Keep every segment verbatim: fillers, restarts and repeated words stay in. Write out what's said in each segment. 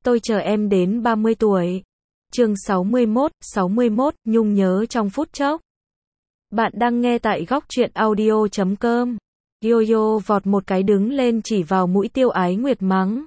Tôi chờ em đến ba mươi tuổi. Chương sáu mươi mốt, sáu mươi mốt, Nhung nhớ trong phút chốc. Bạn đang nghe tại góc truyện audio chấm com. Yo-yo vọt một cái đứng lên chỉ vào mũi Tiêu Ái Nguyệt mắng.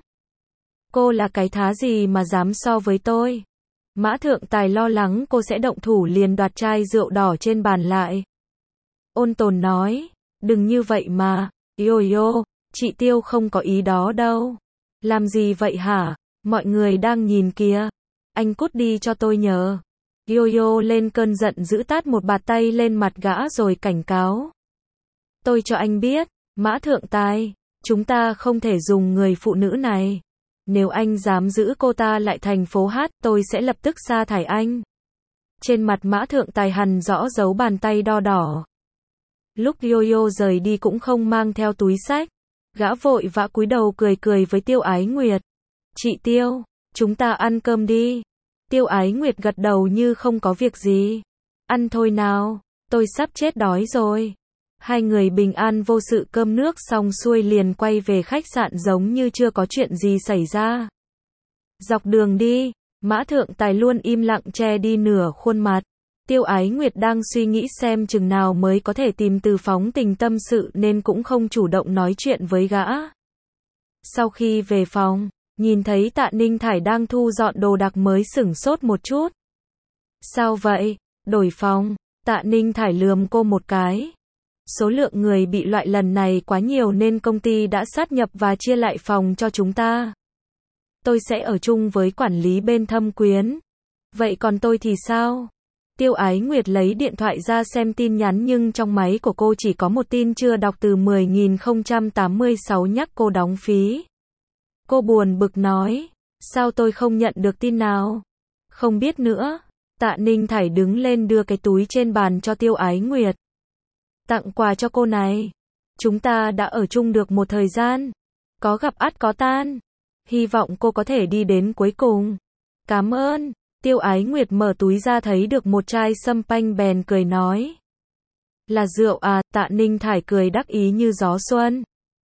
Cô là cái thá gì mà dám so với tôi? Mã Thượng Tài lo lắng cô sẽ động thủ liền đoạt chai rượu đỏ trên bàn lại. Ôn Tồn nói, đừng như vậy mà, Yo-yo, chị Tiêu không có ý đó đâu. Làm gì vậy hả? Mọi người đang nhìn kìa. Anh cút đi cho tôi nhờ. Yo-yo lên cơn giận giữ tát một bạt tay lên mặt gã rồi cảnh cáo. Tôi cho anh biết, Mã Thượng Tài, chúng ta không thể dùng người phụ nữ này. Nếu anh dám giữ cô ta lại thành phố hát, tôi sẽ lập tức sa thải anh. Trên mặt Mã Thượng Tài hằn rõ dấu bàn tay đo đỏ. Lúc Yo-yo rời đi cũng không mang theo túi xách. Gã vội vã cúi đầu cười cười với Tiêu Ái Nguyệt. Chị Tiêu, chúng ta ăn cơm đi. Tiêu Ái Nguyệt gật đầu như không có việc gì. Ăn thôi nào, tôi sắp chết đói rồi. Hai người bình an vô sự cơm nước xong xuôi liền quay về khách sạn giống như chưa có chuyện gì xảy ra. Dọc đường đi, Mã Thượng Tài luôn im lặng che đi nửa khuôn mặt. Tiêu Ái Nguyệt đang suy nghĩ xem chừng nào mới có thể tìm Từ Phóng Tình tâm sự nên cũng không chủ động nói chuyện với gã. Sau khi về phòng, nhìn thấy Tạ Ninh Thải đang thu dọn đồ đạc mới sửng sốt một chút. Sao vậy? Đổi phòng. Tạ Ninh Thải lườm cô một cái. Số lượng người bị loại lần này quá nhiều nên công ty đã sát nhập và chia lại phòng cho chúng ta. Tôi sẽ ở chung với quản lý bên Thâm Quyến. Vậy còn tôi thì sao? Tiêu Ái Nguyệt lấy điện thoại ra xem tin nhắn nhưng trong máy của cô chỉ có một tin chưa đọc từ mười nghìn không trăm tám mươi sáu nhắc cô đóng phí. Cô buồn bực nói, sao tôi không nhận được tin nào? Không biết nữa. Tạ Ninh Thải đứng lên đưa cái túi trên bàn cho Tiêu Ái Nguyệt. Tặng quà cho cô này. Chúng ta đã ở chung được một thời gian. Có gặp ắt có tan. Hy vọng cô có thể đi đến cuối cùng. Cảm ơn. Tiêu Ái Nguyệt mở túi ra thấy được một chai sâm panh bèn cười nói. Là rượu à? Tạ Ninh Thải cười đắc ý như gió xuân.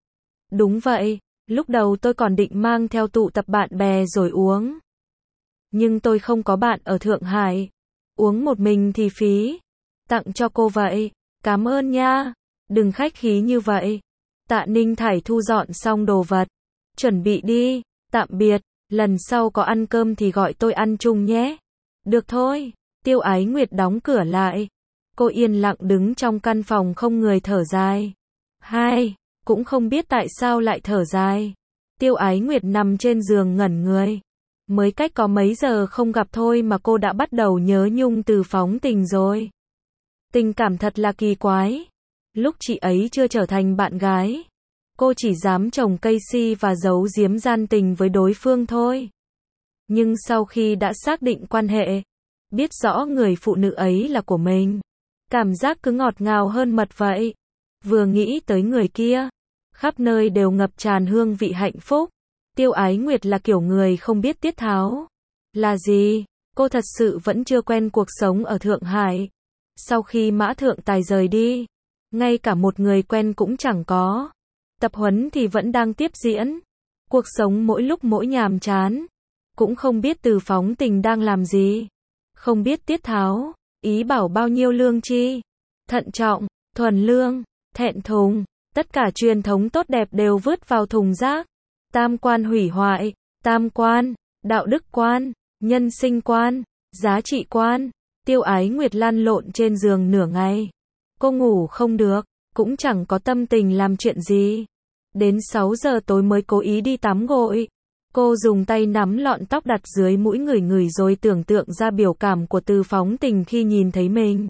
Đúng vậy, lúc đầu tôi còn định mang theo tụ tập bạn bè rồi uống. Nhưng tôi không có bạn ở Thượng Hải. Uống một mình thì phí. Tặng cho cô vậy. Cảm ơn nha. Đừng khách khí như vậy. Tạ Ninh Thải thu dọn xong đồ vật. Chuẩn bị đi. Tạm biệt. Lần sau có ăn cơm thì gọi tôi ăn chung nhé. Được thôi. Tiêu Ái Nguyệt đóng cửa lại. Cô yên lặng đứng trong căn phòng không người thở dài. Hai, cũng không biết tại sao lại thở dài. Tiêu Ái Nguyệt nằm trên giường ngẩn người. Mới cách có mấy giờ không gặp thôi mà cô đã bắt đầu nhớ Nhung Từ Phóng Tình rồi. Tình cảm thật là kỳ quái. Lúc chị ấy chưa trở thành bạn gái, cô chỉ dám trồng cây si và giấu giếm gian tình với đối phương thôi. Nhưng sau khi đã xác định quan hệ, biết rõ người phụ nữ ấy là của mình, cảm giác cứ ngọt ngào hơn mật vậy. Vừa nghĩ tới người kia, khắp nơi đều ngập tràn hương vị hạnh phúc. Tiêu Ái Nguyệt là kiểu người không biết tiết tháo. Là gì? Cô thật sự vẫn chưa quen cuộc sống ở Thượng Hải. Sau khi Mã Thượng Tài rời đi, ngay cả một người quen cũng chẳng có. Tập huấn thì vẫn đang tiếp diễn. Cuộc sống mỗi lúc mỗi nhàm chán. Cũng không biết Từ Phóng Tình đang làm gì. Không biết tiết tháo. Ý bảo bao nhiêu lương chi. Thận trọng, thuần lương, thẹn thùng. Tất cả truyền thống tốt đẹp đều vứt vào thùng rác. Tam quan hủy hoại. Tam quan, đạo đức quan, nhân sinh quan, giá trị quan. Tiêu Ái Nguyệt lăn lộn trên giường nửa ngày. Cô ngủ không được. Cũng chẳng có tâm tình làm chuyện gì. Đến sáu giờ tối mới cố ý đi tắm gội. Cô dùng tay nắm lọn tóc đặt dưới mũi người người rồi tưởng tượng ra biểu cảm của Từ Phóng Tình khi nhìn thấy mình.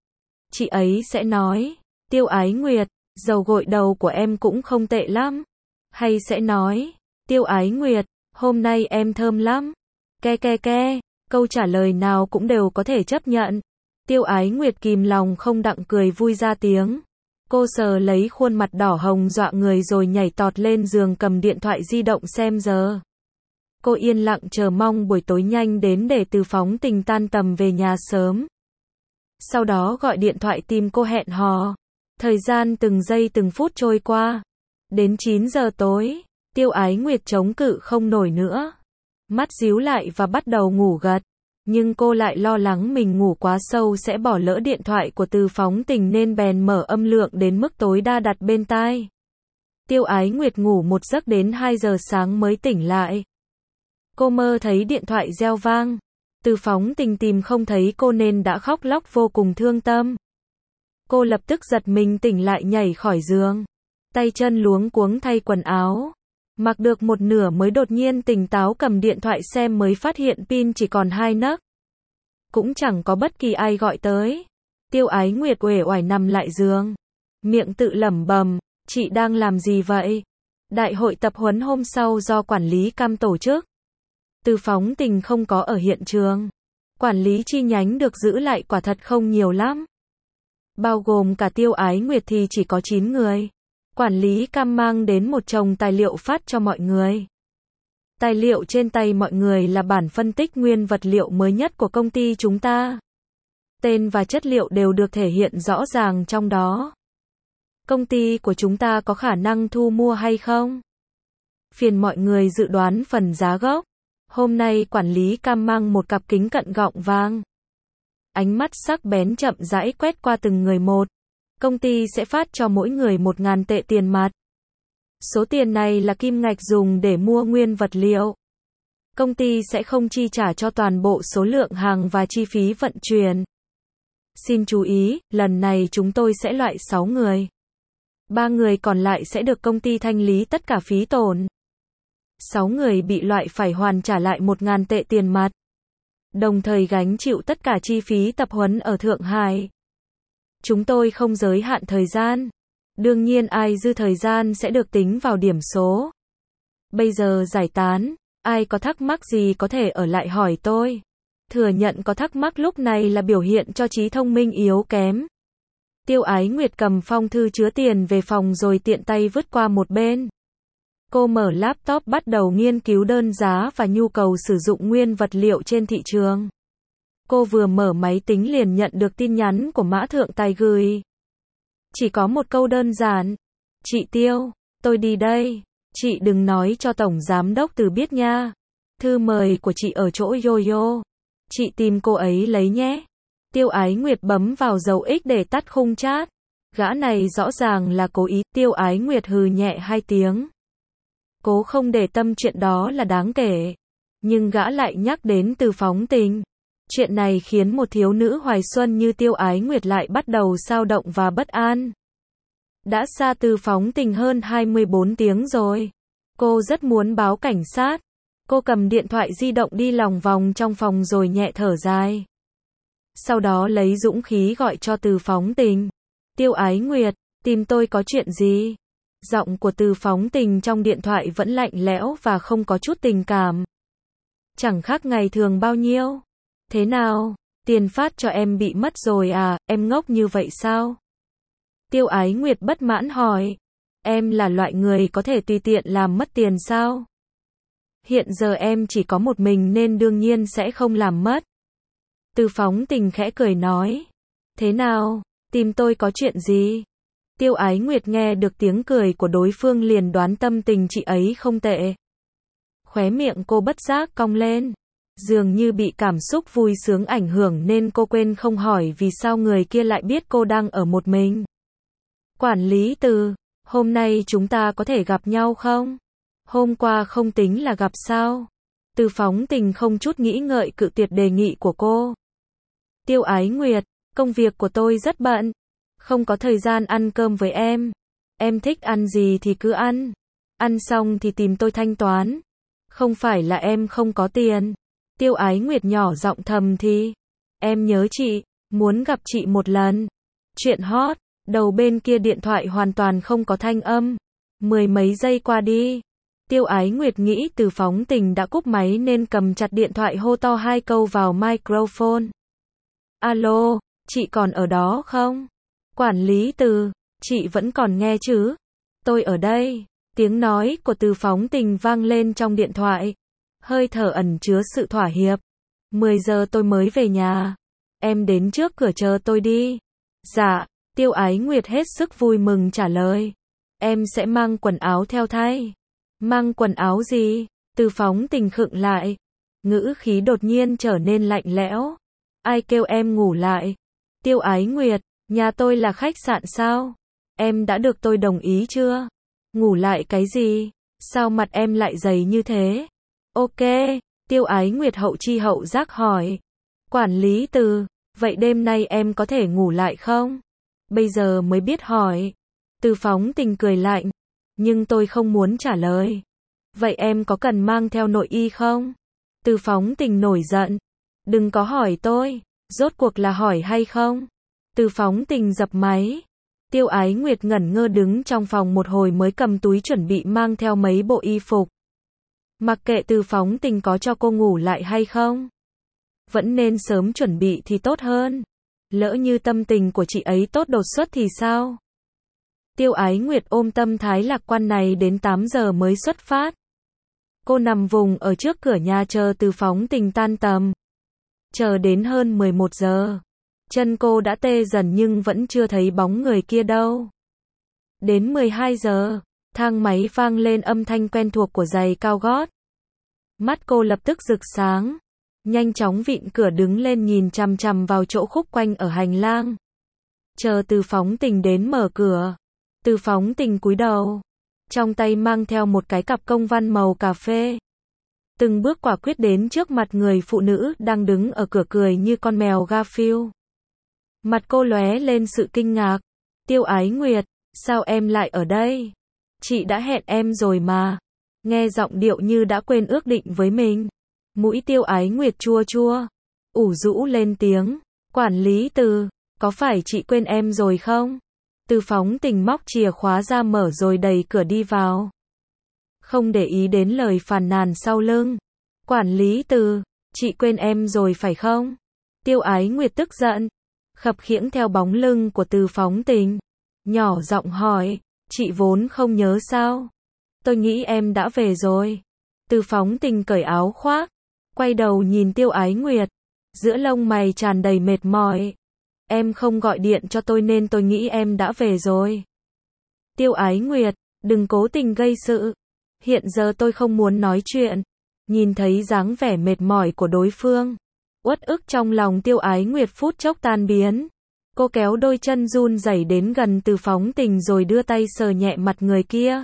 Chị ấy sẽ nói, Tiêu Ái Nguyệt, dầu gội đầu của em cũng không tệ lắm. Hay sẽ nói, Tiêu Ái Nguyệt, hôm nay em thơm lắm. Ke ke ke, câu trả lời nào cũng đều có thể chấp nhận. Tiêu Ái Nguyệt kìm lòng không đặng cười vui ra tiếng. Cô sờ lấy khuôn mặt đỏ hồng dọa người rồi nhảy tọt lên giường cầm điện thoại di động xem giờ. Cô yên lặng chờ mong buổi tối nhanh đến để Từ Phóng Tình tan tầm về nhà sớm. Sau đó gọi điện thoại tìm cô hẹn hò. Thời gian từng giây từng phút trôi qua. Đến chín giờ tối, Tiêu Ái Nguyệt chống cự không nổi nữa. mắt díu lại và bắt đầu ngủ gật. Nhưng cô lại lo lắng mình ngủ quá sâu sẽ bỏ lỡ điện thoại của Từ Phóng Tình nên bèn mở âm lượng đến mức tối đa đặt bên tai. Tiêu Ái Nguyệt ngủ một giấc đến hai giờ sáng mới tỉnh lại. Cô mơ thấy điện thoại reo vang. Từ Phóng Tình tìm không thấy cô nên đã khóc lóc vô cùng thương tâm. Cô lập tức giật mình tỉnh lại nhảy khỏi giường. Tay chân luống cuống thay quần áo. Mặc được một nửa mới đột nhiên tỉnh táo cầm điện thoại xem mới phát hiện pin chỉ còn hai nấc. Cũng chẳng có bất kỳ ai gọi tới. Tiêu Ái Nguyệt uể oải nằm lại giường. Miệng tự lẩm bẩm, chị đang làm gì vậy? Đại hội tập huấn hôm sau do quản lý cam tổ chức. Từ Phóng Tình không có ở hiện trường. Quản lý chi nhánh được giữ lại quả thật không nhiều lắm. Bao gồm cả Tiêu Ái Nguyệt thì chỉ có chín người. Quản lý cam mang đến một chồng tài liệu phát cho mọi người. Tài liệu trên tay mọi người là bản phân tích nguyên vật liệu mới nhất của công ty chúng ta. Tên và chất liệu đều được thể hiện rõ ràng trong đó. Công ty của chúng ta có khả năng thu mua hay không? Phiền mọi người dự đoán phần giá gốc. Hôm nay quản lý cam mang một cặp kính cận gọng vàng. Ánh mắt sắc bén chậm rãi quét qua từng người một. Công ty sẽ phát cho mỗi người một ngàn tệ tiền mặt. Số tiền này là kim ngạch dùng để mua nguyên vật liệu. Công ty sẽ không chi trả cho toàn bộ số lượng hàng và chi phí vận chuyển. Xin chú ý, lần này chúng tôi sẽ loại sáu người. ba người còn lại sẽ được công ty thanh lý tất cả phí tổn. sáu người bị loại phải hoàn trả lại một ngàn tệ tiền mặt. Đồng thời gánh chịu tất cả chi phí tập huấn ở Thượng Hải. Chúng tôi không giới hạn thời gian. Đương nhiên ai dư thời gian sẽ được tính vào điểm số. Bây giờ giải tán, ai có thắc mắc gì có thể ở lại hỏi tôi. Thừa nhận có thắc mắc lúc này là biểu hiện cho trí thông minh yếu kém. Tiêu Ái Nguyệt cầm phong thư chứa tiền về phòng rồi tiện tay vứt qua một bên. Cô mở laptop bắt đầu nghiên cứu đơn giá và nhu cầu sử dụng nguyên vật liệu trên thị trường. Cô vừa mở máy tính liền nhận được tin nhắn của Mã Thượng Tài gửi. Chỉ có một câu đơn giản. Chị Tiêu, tôi đi đây. Chị đừng nói cho Tổng Giám đốc Từ biết nha. Thư mời của chị ở chỗ Yo-Yo. Chị tìm cô ấy lấy nhé. Tiêu Ái Nguyệt bấm vào dấu X để tắt khung chat. Gã này rõ ràng là cố ý. Tiêu Ái Nguyệt hừ nhẹ hai tiếng. Cố không để tâm chuyện đó là đáng kể. Nhưng gã lại nhắc đến Từ Phóng Tình. Chuyện này khiến một thiếu nữ hoài xuân như Tiêu Ái Nguyệt lại bắt đầu xao động và bất an. Đã xa Từ Phóng Tình hơn hai mươi bốn tiếng rồi. Cô rất muốn báo cảnh sát. Cô cầm điện thoại di động đi lòng vòng trong phòng rồi nhẹ thở dài. Sau đó lấy dũng khí gọi cho Từ Phóng Tình. Tiêu Ái Nguyệt, tìm tôi có chuyện gì? Giọng của Từ Phóng Tình trong điện thoại vẫn lạnh lẽo và không có chút tình cảm. Chẳng khác ngày thường bao nhiêu. Thế nào? Tiền phát cho em bị mất rồi à, em ngốc như vậy sao? Tiêu Ái Nguyệt bất mãn hỏi. Em là loại người có thể tùy tiện làm mất tiền sao? Hiện giờ em chỉ có một mình nên đương nhiên sẽ không làm mất. Từ Phóng Tình khẽ cười nói. Thế nào? Tìm tôi có chuyện gì? Tiêu Ái Nguyệt nghe được tiếng cười của đối phương liền đoán tâm tình chị ấy không tệ. Khóe miệng cô bất giác cong lên. Dường như bị cảm xúc vui sướng ảnh hưởng nên cô quên không hỏi vì sao người kia lại biết cô đang ở một mình. Quản lý Từ, hôm nay chúng ta có thể gặp nhau không? Hôm qua không tính là gặp sao? Từ Phóng Tình không chút nghĩ ngợi cự tuyệt đề nghị của cô. Tiêu Ái Nguyệt, công việc của tôi rất bận. Không có thời gian ăn cơm với em. Em thích ăn gì thì cứ ăn. Ăn xong thì tìm tôi thanh toán. Không phải là em không có tiền. Tiêu Ái Nguyệt nhỏ giọng thầm thì. Em nhớ chị, muốn gặp chị một lần. Chuyện hot, đầu bên kia điện thoại hoàn toàn không có thanh âm. Mười mấy giây qua đi. Tiêu Ái Nguyệt nghĩ Từ Phóng Tình đã cúp máy nên cầm chặt điện thoại hô to hai câu vào microphone. Alo, chị còn ở đó không? Quản lý Từ, chị vẫn còn nghe chứ? Tôi ở đây. Tiếng nói của Từ Phóng Tình vang lên trong điện thoại. Hơi thở ẩn chứa sự thỏa hiệp. mười giờ tôi mới về nhà. Em đến trước cửa chờ tôi đi. Dạ, Tiêu Ái Nguyệt hết sức vui mừng trả lời. Em sẽ mang quần áo theo thay. Mang quần áo gì? Từ Phóng Tình khựng lại. Ngữ khí đột nhiên trở nên lạnh lẽo. Ai kêu em ngủ lại? Tiêu Ái Nguyệt, nhà tôi là khách sạn sao? Em đã được tôi đồng ý chưa? Ngủ lại cái gì? Sao mặt em lại dày như thế? Ok, Tiêu Ái Nguyệt hậu chi hậu giác hỏi. Quản lý Từ, vậy đêm nay em có thể ngủ lại không? Bây giờ mới biết hỏi. Từ Phóng Tình cười lạnh. Nhưng tôi không muốn trả lời. Vậy em có cần mang theo nội y không? Từ Phóng Tình nổi giận. Đừng có hỏi tôi. Rốt cuộc là hỏi hay không? Từ Phóng Tình dập máy. Tiêu Ái Nguyệt ngẩn ngơ đứng trong phòng một hồi mới cầm túi chuẩn bị mang theo mấy bộ y phục. Mặc kệ Từ Phóng Tình có cho cô ngủ lại hay không, vẫn nên sớm chuẩn bị thì tốt hơn. Lỡ như tâm tình của chị ấy tốt đột xuất thì sao? Tiêu Ái Nguyệt ôm tâm thái lạc quan này đến tám giờ mới xuất phát. Cô nằm vùng ở trước cửa nhà chờ Từ Phóng Tình tan tầm. Chờ đến hơn mười một giờ. Chân cô đã tê dần nhưng vẫn chưa thấy bóng người kia đâu. Đến mười hai giờ, thang máy vang lên âm thanh quen thuộc của giày cao gót. Mắt cô lập tức rực sáng. Nhanh chóng vịn cửa đứng lên nhìn chằm chằm vào chỗ khúc quanh ở hành lang. Chờ Từ Phóng Tình đến mở cửa. Từ Phóng Tình cúi đầu. Trong tay mang theo một cái cặp công văn màu cà phê. Từng bước quả quyết đến trước mặt người phụ nữ đang đứng ở cửa cười như con mèo Garfield. Mặt cô lóe lên sự kinh ngạc. Tiêu Ái Nguyệt, sao em lại ở đây? Chị đã hẹn em rồi mà. Nghe giọng điệu như đã quên ước định với mình. Mũi Tiêu Ái Nguyệt chua chua. Ủ rũ lên tiếng. Quản lý Từ, có phải chị quên em rồi không? Từ Phóng Tình móc chìa khóa ra mở rồi đẩy cửa đi vào. Không để ý đến lời phàn nàn sau lưng. Quản lý Từ, chị quên em rồi phải không? Tiêu Ái Nguyệt tức giận. Khập khiễng theo bóng lưng của Từ Phóng Tình. Nhỏ giọng hỏi, chị vốn không nhớ sao? Tôi nghĩ em đã về rồi. Từ Phóng Tình cởi áo khoác. Quay đầu nhìn Tiêu Ái Nguyệt. Giữa lông mày tràn đầy mệt mỏi. Em không gọi điện cho tôi nên tôi nghĩ em đã về rồi. Tiêu Ái Nguyệt, đừng cố tình gây sự. Hiện giờ tôi không muốn nói chuyện. Nhìn thấy dáng vẻ mệt mỏi của đối phương. Uất ức trong lòng Tiêu Ái Nguyệt phút chốc tan biến. Cô kéo đôi chân run rẩy đến gần Từ Phóng Tình rồi đưa tay sờ nhẹ mặt người kia.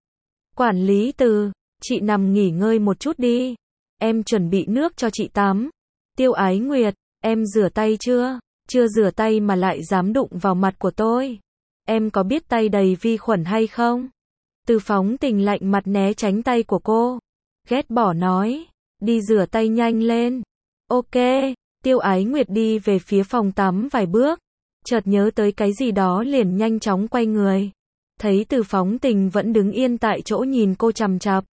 Quản lý Từ, chị nằm nghỉ ngơi một chút đi. Em chuẩn bị nước cho chị tắm. Tiêu Ái Nguyệt, em rửa tay chưa? Chưa rửa tay mà lại dám đụng vào mặt của tôi. Em có biết tay đầy vi khuẩn hay không? Từ Phóng Tình lạnh mặt né tránh tay của cô. Ghét bỏ nói. Đi rửa tay nhanh lên. Ok. Tiêu Ái Nguyệt đi về phía phòng tắm vài bước. Chợt nhớ tới cái gì đó liền nhanh chóng quay người. Thấy Từ Phóng Tình vẫn đứng yên tại chỗ nhìn cô chằm chằm.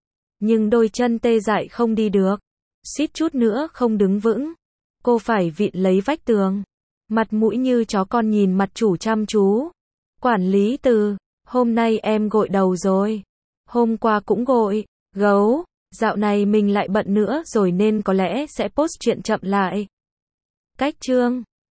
Nhưng đôi chân tê dại không đi được. Suýt chút nữa không đứng vững. Cô phải vịn lấy vách tường. Mặt mũi như chó con nhìn mặt chủ chăm chú. Quản lý Từ, hôm nay em gội đầu rồi. Hôm qua cũng gội. Gấu, dạo này mình lại bận nữa rồi nên có lẽ sẽ post chuyện chậm lại. Cách chương